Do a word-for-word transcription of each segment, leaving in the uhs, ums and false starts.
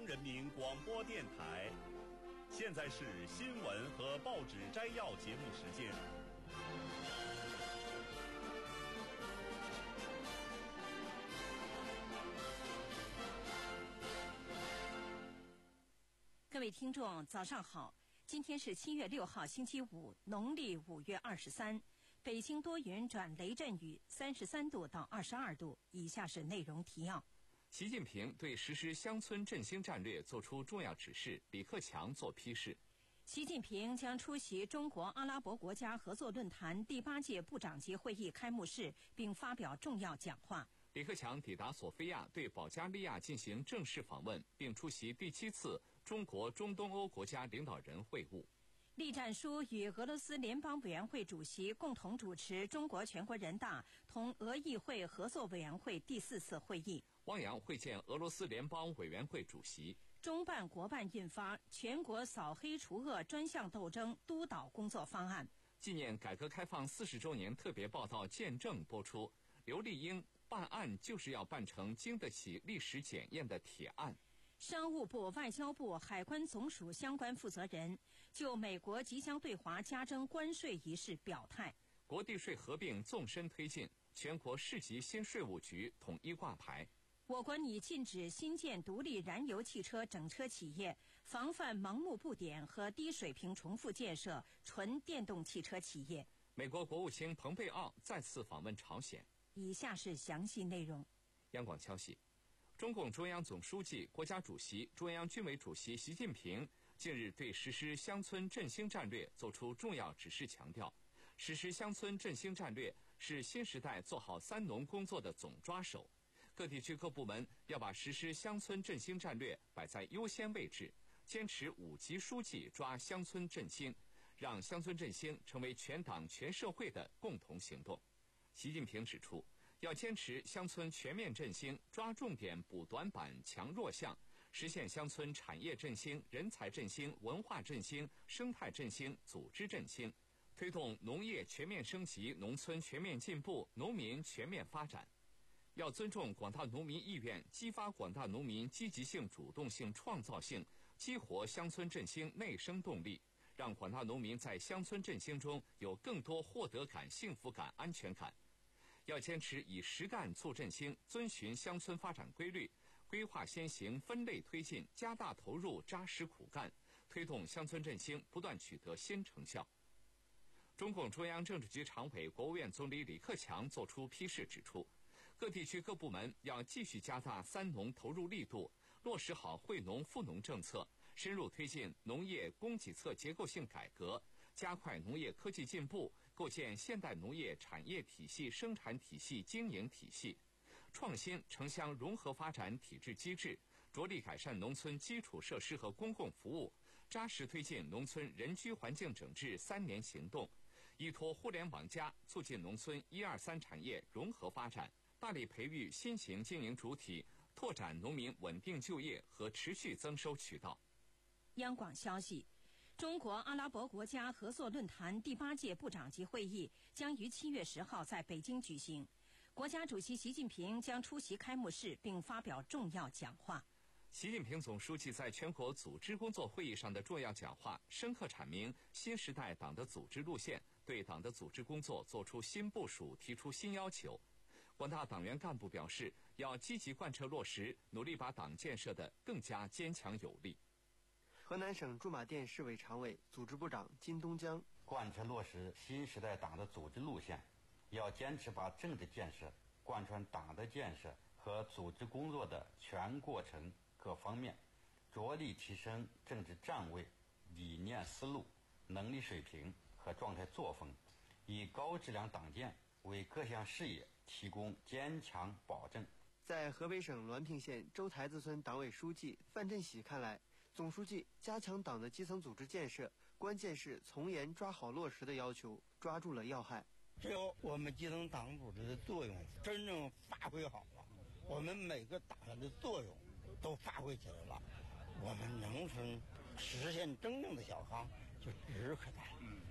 人民广播电台。现在是新闻和报纸摘要节目时间。 各位听众，早上好！今天是七月六号，星期五，农历五月二十三。北京多云转雷阵雨，三十三度到二十二度。以下是内容提要。 习近平对实施乡村振兴战略作出重要指示，李克强作批示。 习近平将出席中国阿拉伯国家合作论坛第八届部长级会议开幕式，并发表重要讲话。 李克强抵达索菲亚，对保加利亚进行正式访问，并出席第七次中国中东欧国家领导人会晤。 栗战书与俄罗斯联邦委员会主席共同主持中国全国人大同俄议会合作委员会第四次会议。 汪洋会见俄罗斯联邦委员会主席。 中办国办印发全国扫黑除恶专项斗争督导工作方案。 纪念改革开放四十周年特别报道见证播出。刘丽英办案就是要办成经得起历史检验的铁案。 商务部、外交部、海关总署相关负责人就美国即将对华加征关税一事表态。 国地税合并纵深推进，全国市级新税务局统一挂牌。 我国拟禁止新建独立燃油汽车整车企业，防范盲目布点和低水平重复建设纯电动汽车企业。 美国国务卿蓬佩奥再次访问朝鲜。 以下是详细内容。 央广消息，中共中央总书记、国家主席、中央军委主席习近平近日对实施乡村振兴战略作出重要指示，强调，实施乡村振兴战略是新时代做好三农工作的总抓手。各地区各部门要把实施乡村振兴战略摆在优先位置，坚持五级书记抓乡村振兴，让乡村振兴成为全党全社会的共同行动。习近平指出，要坚持乡村全面振兴，抓重点补短板、强弱项，实现乡村产业振兴、人才振兴、文化振兴、生态振兴、组织振兴，推动农业全面升级、农村全面进步、农民全面发展。要尊重广大农民意愿，激发广大农民积极性、主动性、创造性，激活乡村振兴内生动力，让广大农民在乡村振兴中有更多获得感、幸福感、安全感。要坚持以实干促振兴，遵循乡村发展规律，规划先行，分类推进，加大投入，扎实苦干，推动乡村振兴不断取得新成效。中共中央政治局常委、国务院总理李克强作出批示，指出，各地区各部门要继续加大三农投入力度，落实好惠农富农政策，深入推进农业供给侧结构性改革，加快农业科技进步，构建现代农业产业体系、生产体系、经营体系，创新城乡融合发展体制机制，着力改善农村基础设施和公共服务，扎实推进农村人居环境整治三年行动，依托互联网加，促进农村一二三产业融合发展，大力培育新型经营主体，拓展农民稳定就业和持续增收渠道。 央广消息，中国阿拉伯国家合作论坛第八届部长级会议将于七月十号在北京举行，国家主席习近平将出席开幕式并发表重要讲话。 习近平总书记在全国组织工作会议上的重要讲话，深刻阐明新时代党的组织路线，对党的组织工作作出新部署，提出新要求。广大党员干部表示，要积极贯彻落实，努力把党建设得更加坚强有力。 河南省驻马店市委常委、组织部长金东江， 贯彻落实新时代党的组织路线，要坚持把政治建设贯穿党的建设和组织工作的全过程各方面，着力提升政治站位、理念思路、能力水平和状态作风，以高质量党建为各项事业提供坚强保证。 在河北省滦平县周台子村党委书记范振喜看来，总书记加强党的基层组织建设，关键是从严抓好落实的要求，抓住了要害。 只有我们基层党组织的作用真正发挥好了，我们每个党员的作用都发挥起来了，我们农村实现真正的小康就指日可待。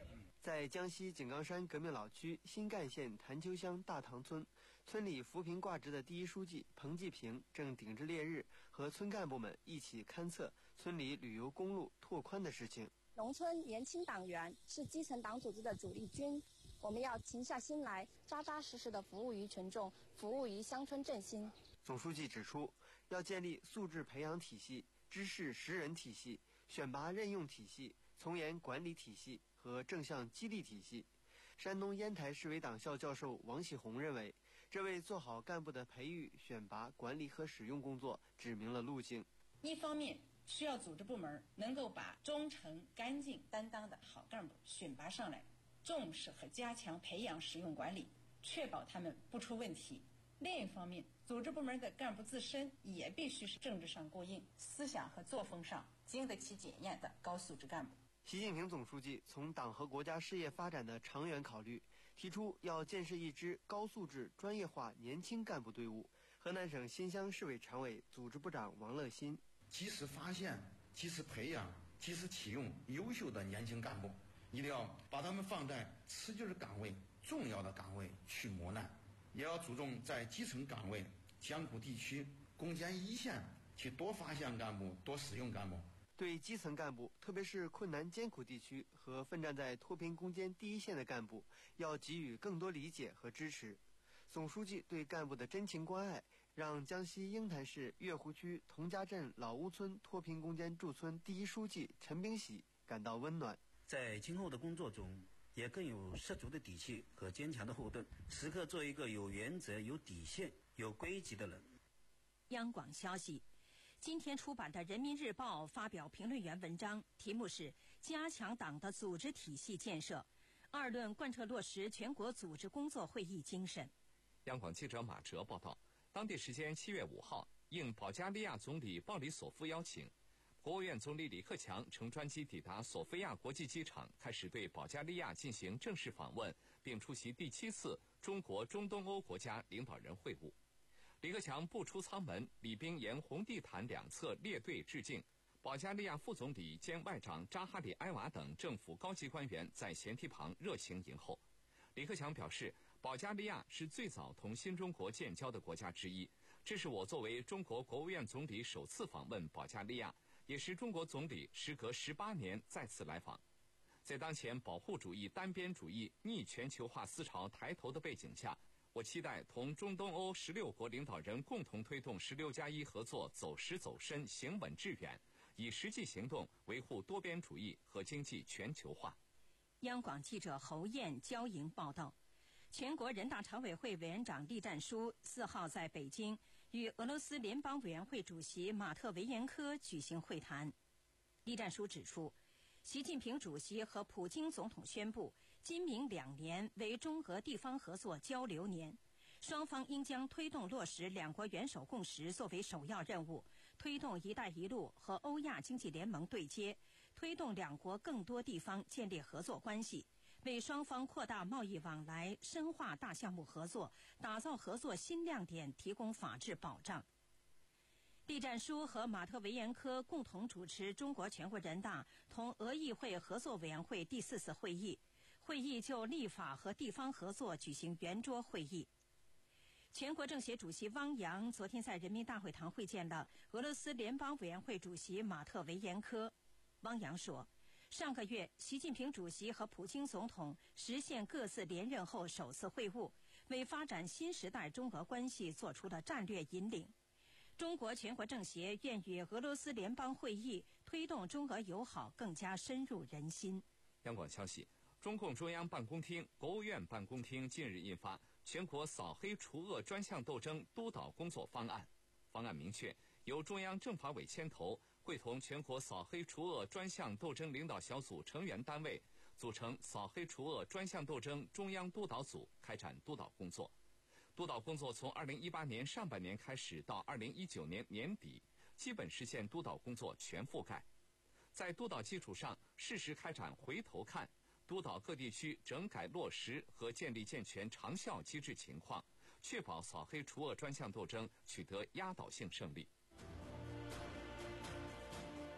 在江西井冈山革命老区新干县潭丘乡大塘村，村里扶贫挂职的第一书记彭继平正顶着烈日，和村干部们一起勘测村里旅游公路拓宽的事情。 农村年轻党员是基层党组织的主力军，我们要静下心来，扎扎实实地服务于群众，服务于乡村振兴。 总书记指出，要建立素质培养体系、知识识人体系、选拔任用体系、从严管理体系和正向激励体系。山东烟台市委党校教授王喜红认为，这为做好干部的培育、选拔、管理和使用工作指明了路径。 一方面，需要组织部门能够把忠诚、干净、担当的好干部选拔上来，重视和加强培养使用管理，确保他们不出问题。另一方面，组织部门的干部自身也必须是政治上过硬、思想和作风上经得起检验的高素质干部。 习近平总书记从党和国家事业发展的长远考虑，提出要建设一支高素质、专业化年轻干部队伍。河南省新乡市委常委、组织部长王乐新： 及时发现、及时培养、及时启用优秀的年轻干部，一定要把他们放在持久的岗位、重要的岗位去磨难，也要注重在基层岗位、艰苦地区、攻坚一线去多发现干部、多使用干部。 对基层干部，特别是困难艰苦地区和奋战在脱贫攻坚第一线的干部，要给予更多理解和支持。总书记对干部的真情关爱，让江西鹰潭市月湖区童家镇老屋村脱贫攻坚驻村第一书记陈炳喜感到温暖。 在今后的工作中，也更有十足的底气和坚强的后盾，时刻做一个有原则、有底线、有规矩的人。 央广消息，今天出版的《人民日报》发表评论员文章，题目是“加强党的组织体系建设”，二论贯彻落实全国组织工作会议精神。 央广记者马哲报道，当地时间七月五号，应保加利亚总理鲍里索夫邀请，国务院总理李克强乘专机抵达索菲亚国际机场，开始对保加利亚进行正式访问，并出席第七次中国中东欧国家领导人会晤。李克强步出舱门，礼宾沿红地毯两侧列队致敬。保加利亚副总理兼外长扎哈里埃瓦等政府高级官员在舷梯旁热情迎候。李克强表示，保加利亚是最早同新中国建交的国家之一，这是我作为中国国务院总理首次访问保加利亚，也是中国总理时隔十八年再次来访。在当前保护主义、单边主义、逆全球化思潮抬头的背景下，我期待同中东欧十六国领导人共同推动十六加一合作走实走深、行稳致远，以实际行动维护多边主义和经济全球化。 央广记者侯燕、焦莹报道，全国人大常委会委员长栗战书四号在北京与俄罗斯联邦委员会主席马特维延科举行会谈。栗战书指出，习近平主席和普京总统宣布，今明两年为中俄地方合作交流年，双方应将推动落实两国元首共识作为首要任务，推动“一带一路”和欧亚经济联盟对接，推动两国更多地方建立合作关系，为双方扩大贸易往来、深化大项目合作、打造合作新亮点提供法治保障。栗战书和马特维延科共同主持中国全国人大同俄议会合作委员会第四次会议，会议就立法和地方合作举行圆桌会议。全国政协主席汪洋昨天在人民大会堂会见了俄罗斯联邦委员会主席马特维延科。汪洋说，上个月习近平主席和普京总统实现各自连任后首次会晤，为发展新时代中俄关系做出了战略引领。中国全国政协愿与俄罗斯联邦会议推动中俄友好更加深入人心。 央广消息，中共中央办公厅、国务院办公厅近日印发《全国扫黑除恶专项斗争督导工作方案》。方案明确，由中央政法委牵头，会同全国扫黑除恶专项斗争领导小组成员单位，组成扫黑除恶专项斗争中央督导组，开展督导工作。督导工作从二零一八年上半年开始到二零一九年年底，基本实现督导工作全覆盖。在督导基础上，适时开展回头看，督导各地区整改落实和建立健全长效机制情况，确保扫黑除恶专项斗争取得压倒性胜利。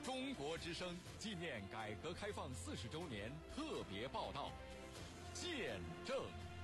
中国之声纪念改革开放四十周年特别报道，见证。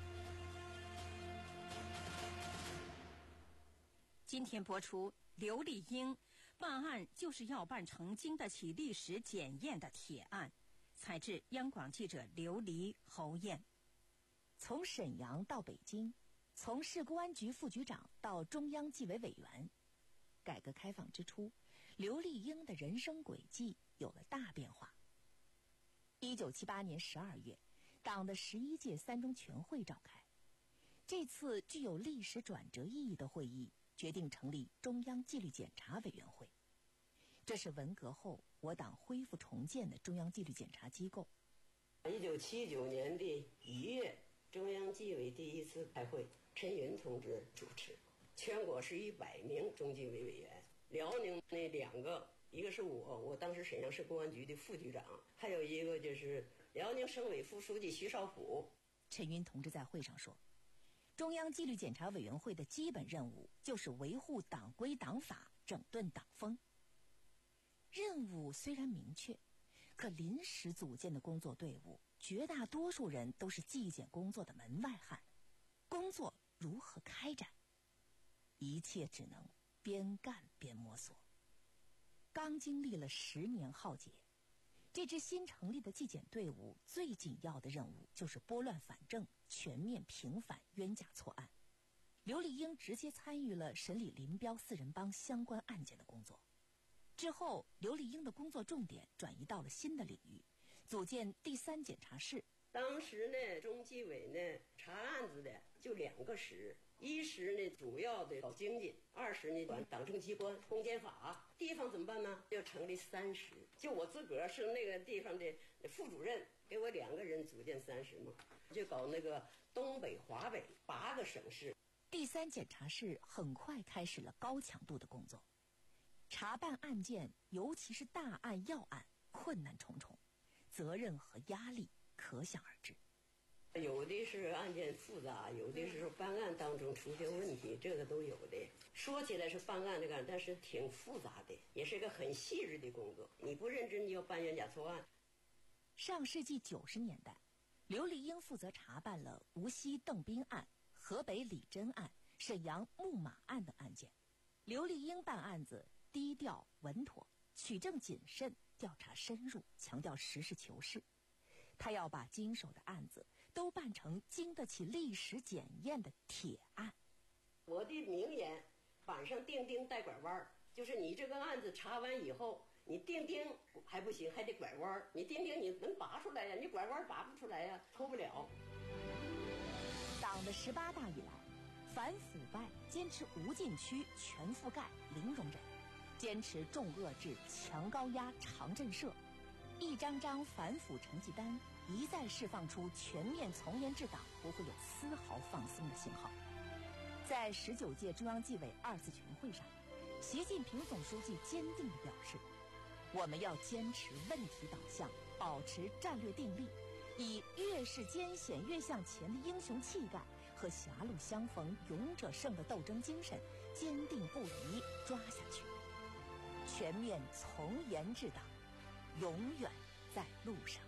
今天播出刘丽英办案就是要办成经得起历史检验的铁案。采制央广记者刘黎、侯燕。 从沈阳到北京，从市公安局副局长到中央纪委委员，改革开放之初，刘丽英的人生轨迹有了大变化。一九七八年十二月，党的十一届三中全会召开，这次具有历史转折意义的会议决定成立中央纪律检查委员会。这是文革后我党恢复重建的中央纪律检查机构。 一九七九年的一月，中央纪委第一次开会，陈云同志主持，全国是一百名中纪委委员，辽宁那两个，一个是我，我当时沈阳市公安局的副局长，还有一个就是辽宁省委副书记徐绍甫。 陈云同志在会上说，中央纪律检查委员会的基本任务就是维护党规党法，整顿党风。任务虽然明确，可临时组建的工作队伍，绝大多数人都是纪检工作的门外汉，工作如何开展？一切只能边干边摸索。刚经历了十年浩劫，这支新成立的纪检队伍最紧要的任务就是拨乱反正，全面平反冤假错案。刘丽英直接参与了审理林彪四人帮相关案件的工作。之后，刘丽英的工作重点转移到了新的领域，组建第三检察室。 当时呢，中纪委呢查案子的就两个室，一室呢主要的搞经济，二室呢管党政机关、公检法。地方怎么办呢？就成立三室。就我自个儿是那个地方的副主任，给我两个人组建三室嘛，就搞那个东北、华北八个省市。 第三检察室很快开始了高强度的工作。查办案件，尤其是大案要案，困难重重，责任和压力可想而知。 有的是案件复杂，有的是办案当中出现问题，这个都有的。说起来是办案这个，但是挺复杂的，也是一个很细致的工作。你不认真，你要办冤假错案。 上世纪九十年代，刘丽英负责查办了无锡邓斌案、河北李真案、沈阳木马案等案件。刘丽英办案子低调稳妥，取证谨慎，调查深入，强调实事求是。他要把经手的案子都办成经得起历史检验的铁案。 我的名言，板上钉钉带拐弯，就是你这个案子查完以后，你钉钉还不行，还得拐弯。你钉钉你能拔出来呀，你拐弯拔不出来呀，脱不了。 党的十八大以来，反腐败坚持无禁区、全覆盖、零容忍，坚持重遏制、强高压、长震慑，一张张反腐成绩单一再释放出全面从严治党不会有丝毫放松的信号。在十九届中央纪委二次全会上，习近平总书记坚定地表示，我们要坚持问题导向，保持战略定力，以越是艰险越向前的英雄气概和狭路相逢勇者胜的斗争精神，坚定不移抓下去。全面从严治党，永远在路上。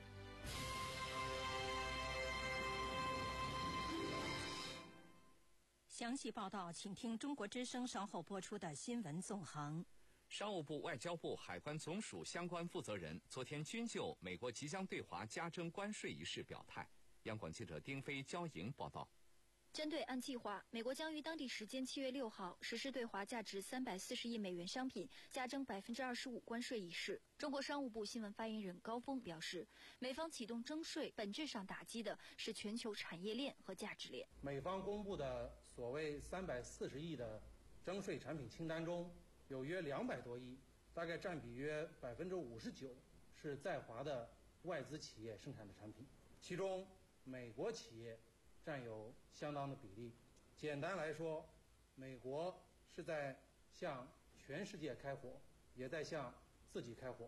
详细报道，请听中国之声稍后播出的新闻纵横。 商务部、外交部、海关总署相关负责人昨天均就美国即将对华加征关税一事表态。央广记者丁飞、焦莹报道。 针对按计划，美国将于当地时间七月六号实施对华价值三百四十亿美元商品加征百分之二十五关税一事，中国商务部新闻发言人高峰表示，美方启动征税本质上打击的是全球产业链和价值链。 美方公布的所谓三百四十亿的征税产品清单中，有约两百多亿，大概占比约百分之五十九，是在华的外资企业生产的产品，其中美国企业占有相当的比例。简单来说，美国是在向全世界开火，也在向自己开火。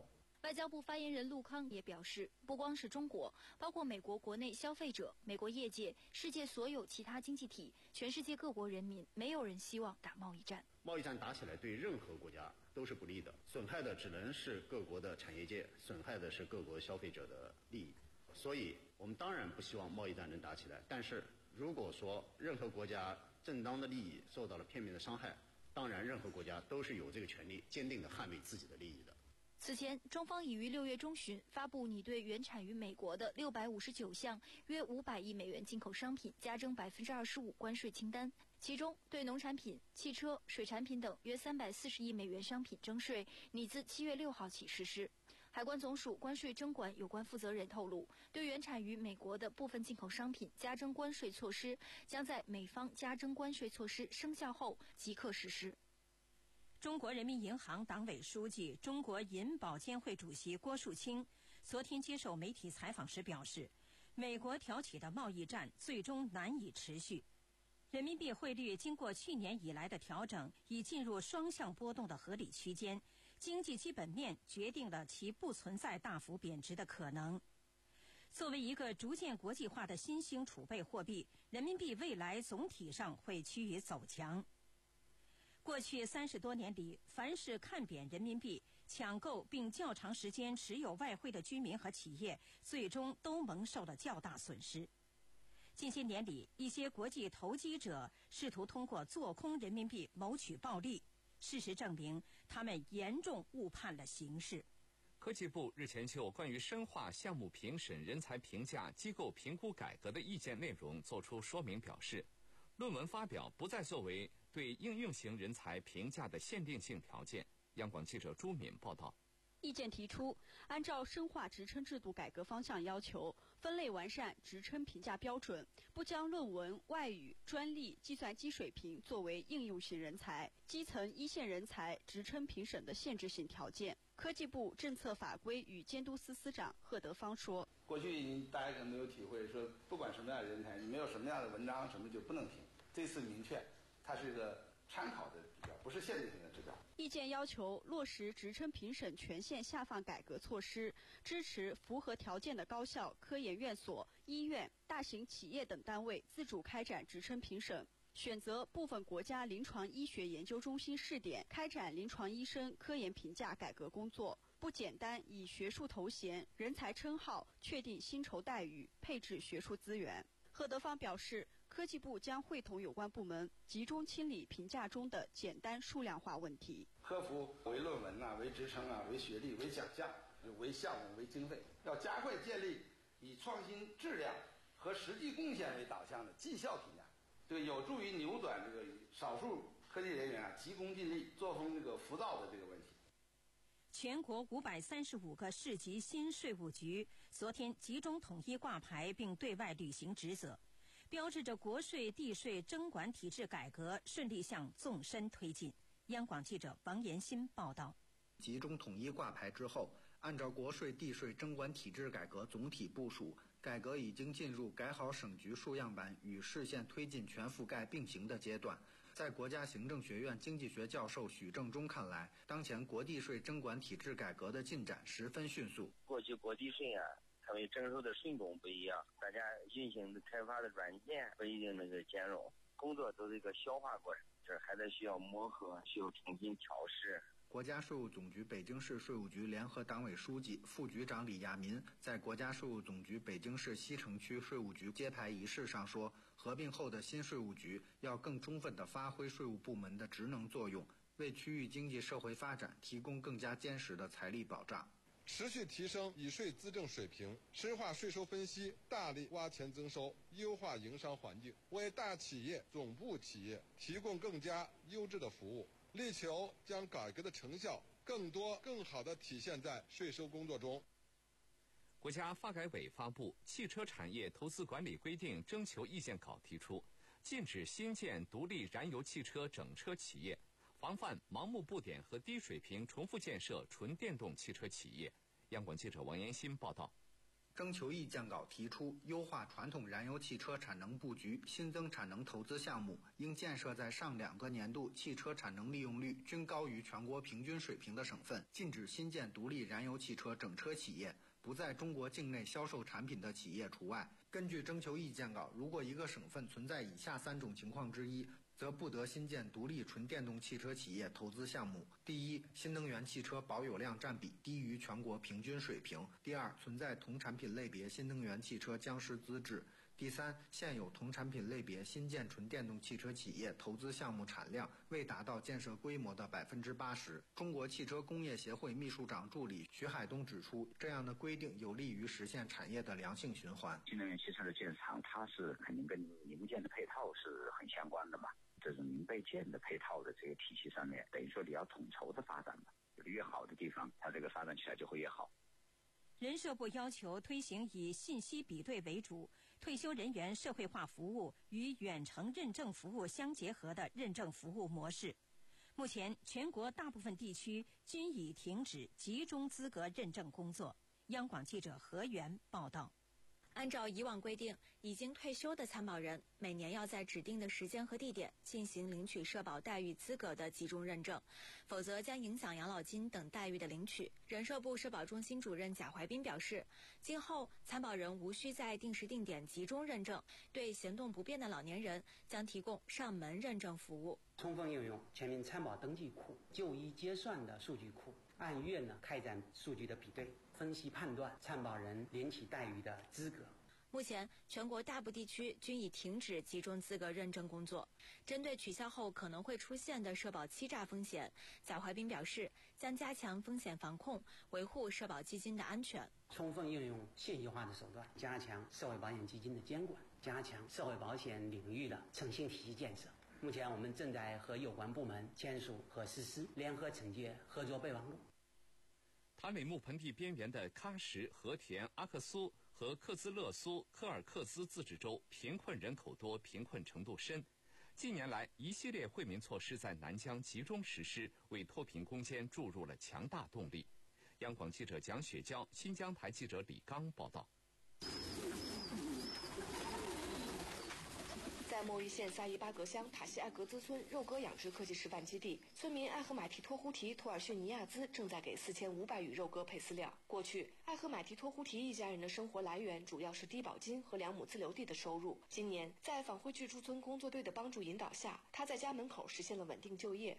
外交部发言人陆康也表示，不光是中国，包括美国国内消费者、美国业界、世界所有其他经济体、全世界各国人民，没有人希望打贸易战。 贸易战打起来对任何国家都是不利的，损害的只能是各国的产业界，损害的是各国消费者的利益。所以我们当然不希望贸易战能打起来，但是如果说任何国家正当的利益受到了片面的伤害，当然任何国家都是有这个权利坚定地捍卫自己的利益的。 此前，中方已于六月中旬发布拟对原产于美国的六百五十九项约五百亿美元进口商品加征百分之二十五关税清单，其中对农产品、汽车、水产品等约三百四十亿美元商品征税拟自七月六号起实施。海关总署关税征管有关负责人透露，对原产于美国的部分进口商品加征关税措施将在美方加征关税措施生效后即刻实施。 中国人民银行党委书记、中国银保监会主席郭树清昨天接受媒体采访时表示，美国挑起的贸易战最终难以持续。人民币汇率经过去年以来的调整，已进入双向波动的合理区间，经济基本面决定了其不存在大幅贬值的可能。作为一个逐渐国际化的新兴储备货币，人民币未来总体上会趋于走强。过去三十多年里，凡是看扁人民币、抢购并较长时间持有外汇的居民和企业，最终都蒙受了较大损失。近些年里，一些国际投机者试图通过做空人民币谋取暴利，事实证明，他们严重误判了形势。 科技部日前就关于深化项目评审、人才评价、机构评估改革的意见内容作出说明，表示，论文发表不再作为对应用型人才评价的限定性条件。央广记者朱敏报道。 意见提出，按照深化职称制度改革方向要求，分类完善职称评价标准，不将论文、外语、专利、计算机水平作为应用型人才、基层一线人才职称评审的限制性条件。科技部政策法规与监督司司长贺德芳说：“ 过去大家可能没有体会，说不管什么样的人才，你没有什么样的文章，什么就不能评。这次明确，它是一个参考的指标，不是限制性的指标。” 意见要求落实职称评审权限下放改革措施，支持符合条件的高校、科研院所、医院、大型企业等单位自主开展职称评审，选择部分国家临床医学研究中心试点开展临床医生科研评价改革工作，不简单以学术头衔、人才称号确定薪酬待遇、配置学术资源。贺德芳表示，科技部将会同有关部门集中清理评价中的简单数量化问题。 科服为论文啊、为职称啊、为学历、为奖项、为项目、为经费，要加快建立以创新质量和实际贡献为导向的绩效评价，这个有助于扭转这个少数科技人员啊急功近利、作风这个浮躁的这个问题。 全国五百三十五个市级新税务局昨天集中统一挂牌并对外履行职责，标志着国税地税征管体制改革顺利向纵深推进。央广记者王延新报道。 集中统一挂牌之后，按照国税地税征管体制改革总体部署，改革已经进入改好省局数样板与市县推进全覆盖并行的阶段。在国家行政学院经济学教授许正中看来，当前国地税征管体制改革的进展十分迅速。 过去国地税啊，它们征收的税种不一样，大家运行的开发的软件不一定那个兼容，工作都是一个消化过程，这还得需要磨合，需要重新调试。 国家税务总局北京市税务局联合党委书记、副局长李亚民在国家税务总局北京市西城区税务局揭牌仪式上说，合并后的新税务局要更充分地发挥税务部门的职能作用，为区域经济社会发展提供更加坚实的财力保障。 持续提升以税资政水平，深化税收分析，大力挖钱增收，优化营商环境，为大企业、总部企业提供更加优质的服务，力求将改革的成效更多、更好地体现在税收工作中。 国家发改委发布《汽车产业投资管理规定》征求意见稿，提出禁止新建独立燃油汽车整车企业，防范盲目布点和低水平重复建设纯电动汽车企业。央广记者王延新报道。 征求意见稿提出，优化传统燃油汽车产能布局，新增产能投资项目应建设在上两个年度汽车产能利用率均高于全国平均水平的省份，禁止新建独立燃油汽车整车企业，不在中国境内销售产品的企业除外。根据征求意见稿，如果一个省份存在以下三种情况之一，则不得新建独立纯电动汽车企业投资项目。第一，新能源汽车保有量占比低于全国平均水平；第二，存在同产品类别新能源汽车僵尸资质；第三，现有同产品类别新建纯电动汽车企业投资项目产量未达到建设规模的百分之八十。中国汽车工业协会秘书长助理徐海东指出，这样的规定有利于实现产业的良性循环。 新能源汽车的建厂，它是肯定跟零件的配套是很相关的嘛。这种零备件的配套的这个体系上面，等于说你要统筹的发展嘛，越好的地方，它这个发展起来就会越好。 人社部要求推行以信息比对为主、退休人员社会化服务与远程认证服务相结合的认证服务模式。目前，全国大部分地区均已停止集中资格认证工作。央广记者何源报道。 按照以往规定，已经退休的参保人每年要在指定的时间和地点进行领取社保待遇资格的集中认证，否则将影响养老金等待遇的领取。人社部社保中心主任贾怀斌表示，今后参保人无需在定时定点集中认证，对行动不便的老年人将提供上门认证服务。 充分应用全民参保登记库、就医结算的数据库，按月呢开展数据的比对、分析判断参保人领取待遇的资格。 目前，全国大部地区均已停止集中资格认证工作。针对取消后可能会出现的社保欺诈风险，贾怀斌表示，将加强风险防控，维护社保基金的安全。 充分运用信息化的手段，加强社会保险基金的监管，加强社会保险领域的诚信体系建设。目前，我们正在和有关部门签署和实施联合惩戒合作备忘录。 塔里木盆地边缘的喀什、和田、阿克苏和克孜勒苏柯尔克孜自治州贫困人口多，贫困程度深。近年来，一系列惠民措施在南疆集中实施，为脱贫攻坚注入了强大动力。央广记者蒋雪娇、新疆台记者李刚报道。 在莫玉县萨伊巴格乡塔西艾格兹村肉鸽养殖科技示范基地，村民艾赫买提托胡提托尔逊尼亚兹正在给四千五百羽肉鸽配饲料。过去，艾赫买提托胡提一家人的生活来源主要是低保金和两亩自留地的收入。今年，在返回居住村工作队的帮助引导下，他在家门口实现了稳定就业。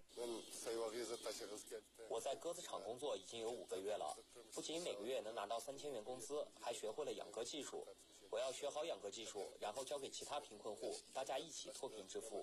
我在鸽子场工作已经有五个月了，不仅每个月能拿到三千元工资，还学会了养鸽技术。我要学好养鸽技术，然后交给其他贫困户，大家一起脱贫致富。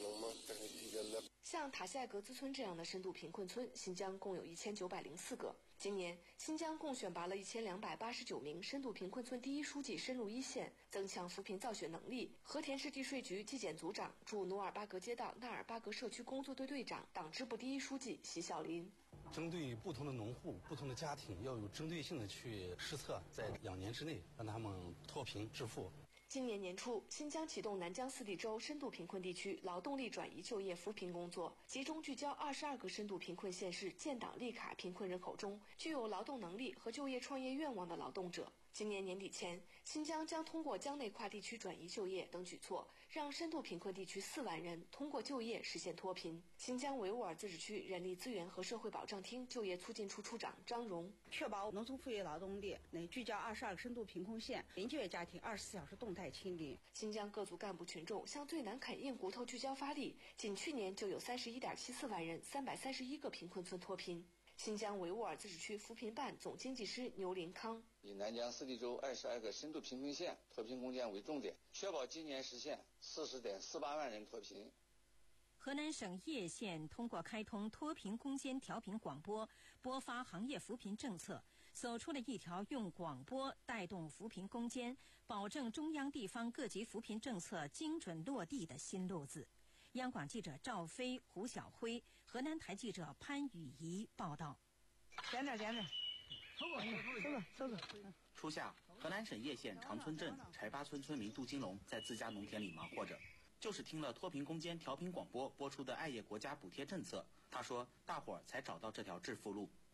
像塔西艾格兹村这样的深度贫困村，新疆共有一千九百零四个。今年，新疆共选拔了一千两百八十九名深度贫困村第一书记深入一线，增强扶贫造血能力。和田市地税局纪检组长、驻努尔巴格街道纳尔巴格社区工作队队长、党支部第一书记席小林。 针对不同的农户、不同的家庭，要有针对性的去施策，在两年之内让他们脱贫致富。 今年年初，新疆启动南疆四地州深度贫困地区劳动力转移就业扶贫工作，集中聚焦二十二个深度贫困县市建档立卡贫困人口中具有劳动能力和就业创业愿望的劳动者。今年年底前，新疆将通过疆内跨地区转移就业等举措，让深度贫困地区四万人通过就业实现脱贫。新疆维吾尔自治区人力资源和社会保障厅就业促进处处长张荣， 确保农村副业劳动力能聚焦二十二个深度贫困县零就业家庭二十四小时动态清零。 新疆各族干部群众向最难啃硬骨头聚焦发力，仅去年就有三十一点七四万人，三百三十一个贫困村脱贫。新疆维吾尔自治区扶贫办总经济师牛林康， 以南疆四地州二十二个深度贫困县脱贫攻坚为重点，确保今年实现四十点四八万人脱贫。 河南省叶县通过开通脱贫攻坚调频广播，播发行业扶贫政策，走出了一条用广播带动扶贫攻坚，保证中央地方各级扶贫政策精准落地的新路子。央广记者赵飞、胡晓辉，河南台记者潘雨怡报道。 点点点点，走过走过走过。 初夏，河南省叶县长村镇柴八村村民杜金龙在自家农田里忙活着，就是听了脱贫攻坚调频广播播出的爱业国家补贴政策，他说大伙儿才找到这条致富路。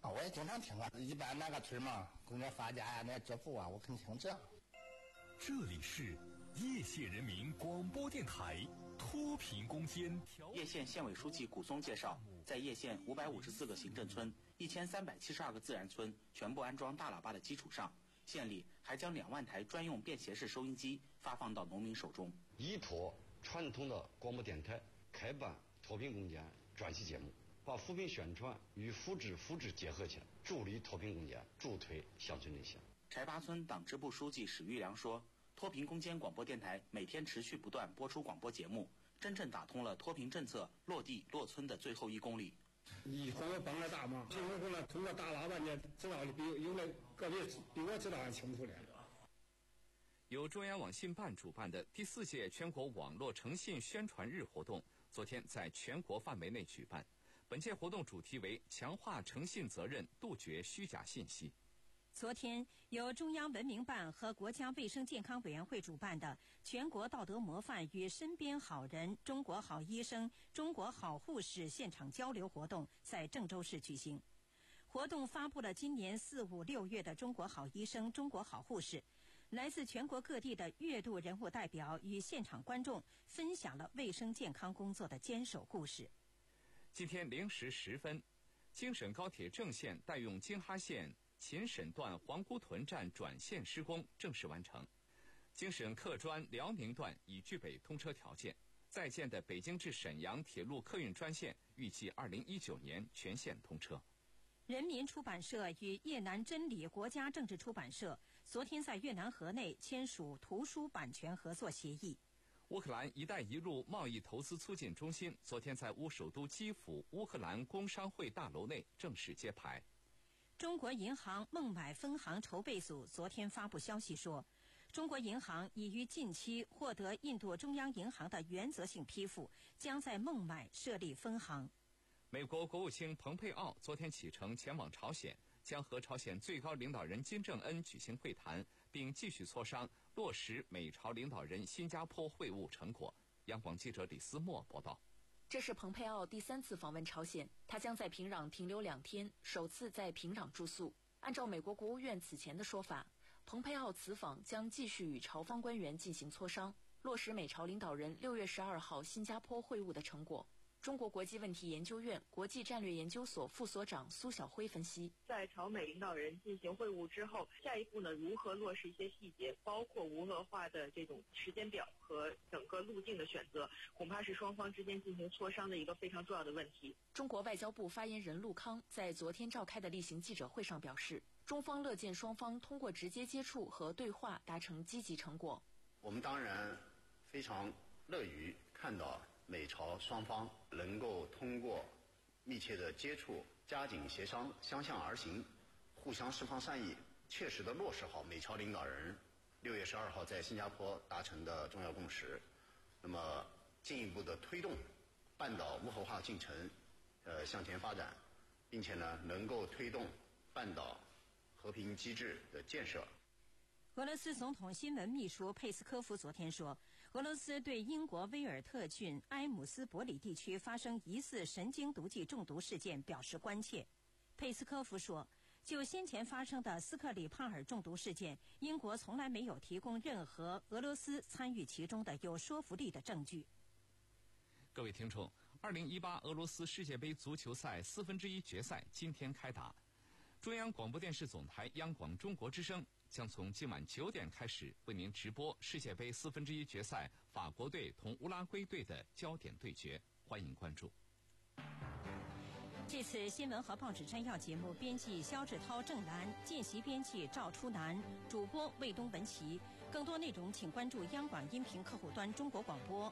啊，我也经常听啊，一般哪个村嘛，公家发家呀，那支付啊，我肯定听这样。 这里是叶县人民广播电台脱贫攻坚。 叶县县委书记古松介绍，在叶县五百五十四个行政村、一千三百七十二个自然村全部安装大喇叭的基础上，县里还将两万台专用便携式收音机发放到农民手中， 依托传统的广播电台开办脱贫攻坚专题节目，把扶贫宣传与扶植扶植结合起来，助力脱贫攻坚，助推乡村振兴。 柴八村党支部书记史玉良说，脱贫攻坚广播电台每天持续不断播出广播节目，真正打通了脱贫政策落地落村的最后一公里。 你帮我帮了大忙，贫困户呢通过大喇叭呢知道的比有的个别比我知道还清楚点。 由中央网信办主办的第四届全国网络诚信宣传日活动，昨天在全国范围内举办。本届活动主题为强化诚信责任，杜绝虚假信息。 昨天，由中央文明办和国家卫生健康委员会主办的全国道德模范与身边好人、中国好医生、中国好护士现场交流活动在郑州市举行。活动发布了今年四五六月的中国好医生、中国好护士，来自全国各地的月度人物代表与现场观众分享了卫生健康工作的坚守故事。 今天零时十分，京沈高铁郑线代用京哈线秦沈段黄姑屯站转线施工正式完成，京沈客专辽宁段已具备通车条件。在建的北京至沈阳铁路客运专线预计二零一九年全线通车。 人民出版社与越南真理国家政治出版社昨天在越南河内签署图书版权合作协议。 乌克兰“一带一路”贸易投资促进中心昨天在乌首都基辅乌克兰工商会大楼内正式揭牌。 中国银行孟买分行筹备组昨天发布消息说，中国银行已于近期获得印度中央银行的原则性批复，将在孟买设立分行。 美国国务卿蓬佩奥昨天启程前往朝鲜，将和朝鲜最高领导人金正恩举行会谈，并继续磋商落实美朝领导人新加坡会晤成果。央广记者李思墨报道。 这是蓬佩奥第三次访问朝鲜，他将在平壤停留两天，首次在平壤住宿。按照美国国务院此前的说法，蓬佩奥此访将继续与朝方官员进行磋商，落实美朝领导人六月十二号新加坡会晤的成果。中国国际问题研究院国际战略研究所副所长苏晓辉分析， 在朝美领导人进行会晤之后，下一步呢，如何落实一些细节，包括无核化的这种时间表和整个路径的选择，恐怕是双方之间进行磋商的一个非常重要的问题。 中国外交部发言人陆康在昨天召开的例行记者会上表示，中方乐见双方通过直接接触和对话达成积极成果。 我们当然非常乐于看到美朝双方能够通过密切的接触、加紧协商、相向而行，互相释放善意，切实地落实好美朝领导人六月十二号在新加坡达成的重要共识。那么，进一步的推动半岛无核化进程呃向前发展，并且呢，能够推动半岛和平机制的建设。 俄罗斯总统新闻秘书佩斯科夫昨天说，俄罗斯对英国威尔特郡埃姆斯伯里地区发生疑似神经毒剂中毒事件表示关切。佩斯科夫说，就先前发生的斯克里帕尔中毒事件，英国从来没有提供任何俄罗斯参与其中的有说服力的证据。 各位听众，二零一八俄罗斯世界杯足球赛四分之一决赛今天开打，中央广播电视总台央广中国之声将从今晚九点开始为您直播世界杯四分之一决赛法国队同乌拉圭队的焦点对决，欢迎关注。 这次新闻和报纸摘要节目编辑肖志涛、郑兰，见习编辑赵初南，主播魏东文琪。更多内容请关注央广音频客户端中国广播。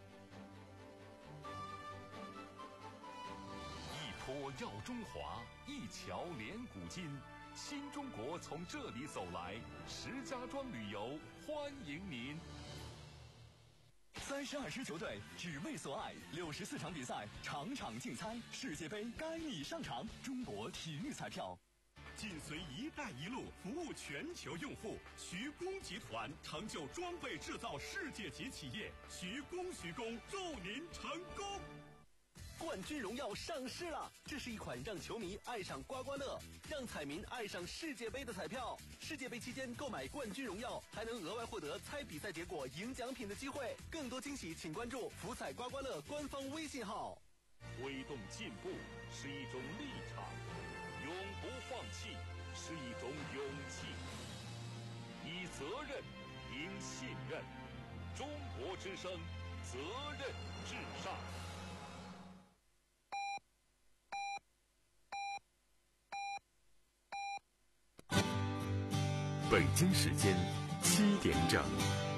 一坡耀中华，一桥连古今。新中国从这里走来，石家庄旅游欢迎您。 三十二支球队只为所爱，六十四场比赛，场场竞猜，世界杯该你上场。中国体育彩票。 紧随“一带一路”，服务全球用户。徐工集团成就装备制造世界级企业，徐工徐工，祝您成功。 冠军荣耀上市了！这是一款让球迷爱上刮刮乐，让彩民爱上世界杯的彩票。世界杯期间购买冠军荣耀，还能额外获得猜比赛结果赢奖品的机会。更多惊喜，请关注福彩刮刮乐官方微信号。 推动进步是一种立场，永不放弃是一种勇气。以责任赢信任，中国之声，责任至上。 北京时间七点整。